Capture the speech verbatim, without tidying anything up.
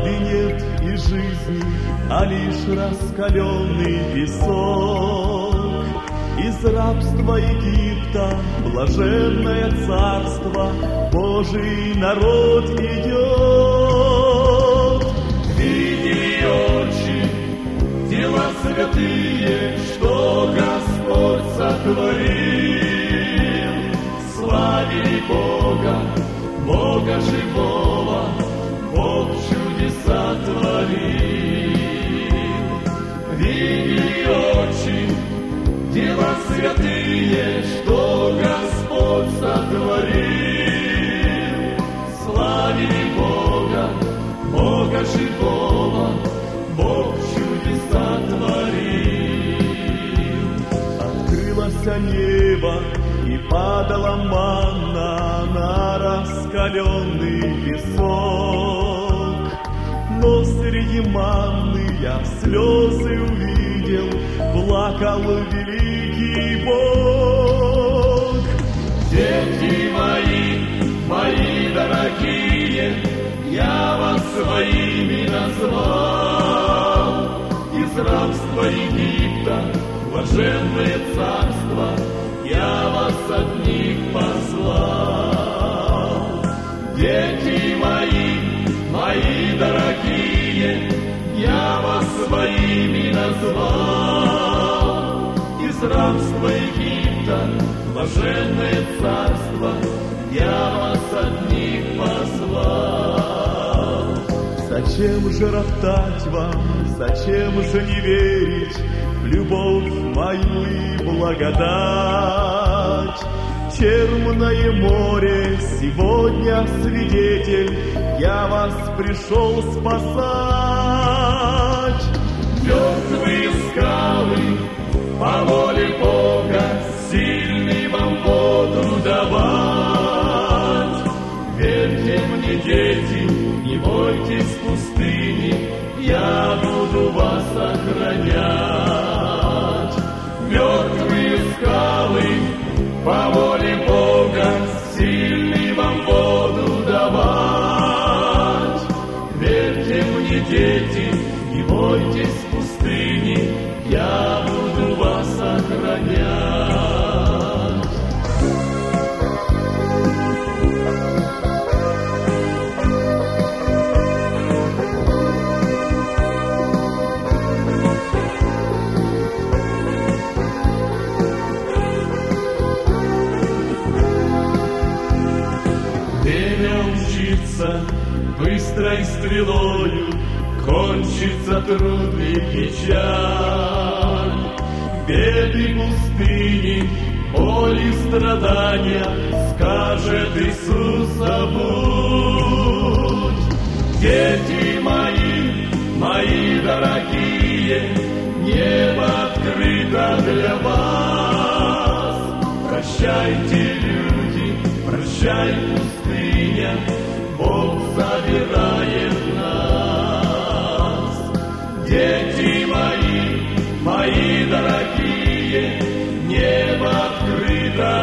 правды нет и жизни, а лишь раскаленный песок. Из рабства Египта блаженное царство Божий народ идет. Видели очи дела святые, что Господь сотворил. Славили Бога, Бога живого, Бог чудеса творил. Видели очи дела святые, что Господь сотворил. Славили Бога, Бога живого, Бог чудеса творил. Открылось небо и падала манна на раскаленный песок. Но среди манны я слезы увидел, плакал великий Бог. Дети мои, мои дорогие, я вас своими назвал. Из рабства Египта, блаженное царство, я вас от них послал. Дети мои, мои дорогие, я вас своими назвал. Из рабства Египта, блаженное царство, я вас от них послал. Зачем же роптать вам, зачем же не верить в любовь мою и благодать? Черное море сегодня свидетель, я вас пришел спасать. Мертвые скалы по воле Бога сильный вам воду давать. Верьте мне, дети, не бойтесь пустыни, я буду вас охранять. Мертвые скалы по воле Бога сильный вам воду давать. Верьте мне, дети, не бойтесь пустыни, я буду вас охранять. Быстрой стрелою кончится труд и печаль. Беды пустыни, боли, страдания, скажет Иисус, забудь. Дети мои, мои дорогие, небо открыто для вас. Прощайте, люди, прощай, пустыня, Бог забирает нас. Дети мои, мои дорогие, небо открыто